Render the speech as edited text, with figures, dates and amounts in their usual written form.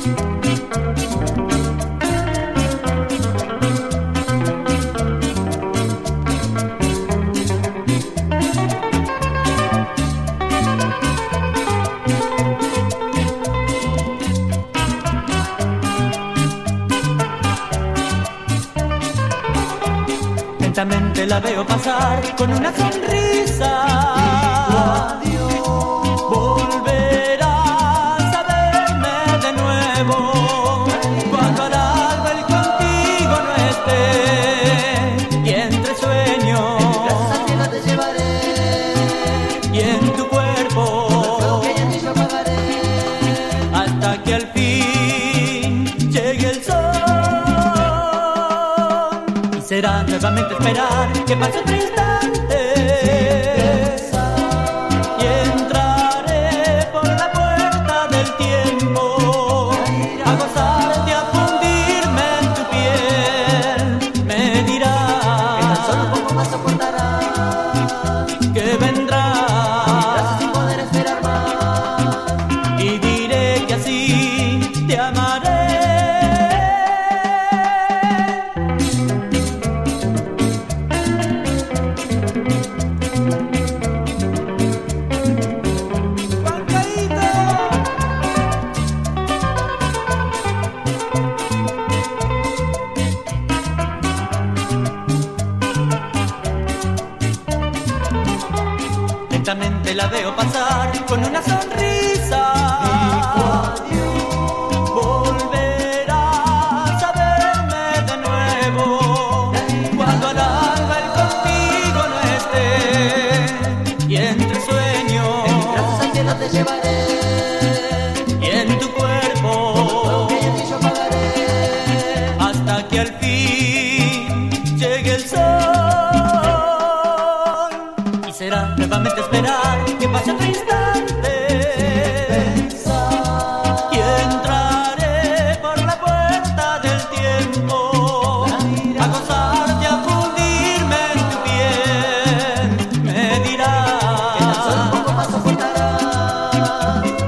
Lentamente la veo pasar con una sonrisa. Volverás a verme de nuevo cuando al alba el contigo no esté. Y entre sueños Gracias al cielo te llevaré, y en tu cuerpo fuego que ya ni yo apagaré. hasta que al fin llegue el sol. Y será nuevamente esperar que pase otro instante. Y entraré por la puerta del tiempo a gozarte, a fundirme en tu piel. Me dirás Que tan solo un poco más soportarás, que vendrás sin poder esperar más. y diré que así te amaré. Lentamente la veo pasar con una sonrisa. Volverás a verme de nuevo cuando al alba el contigo no esté. Y entre sueños Gracias al cielo te llevaré, y en tu cuerpo fuego que ya ni yo apagaré. hasta que al fin llegue el sol. Y será nuevamente esperar que pase otro instante. Y entraré por la puerta del tiempo a gozarte, a fundirme en tu piel. Me Que tan solo un dirás poco más soportarás,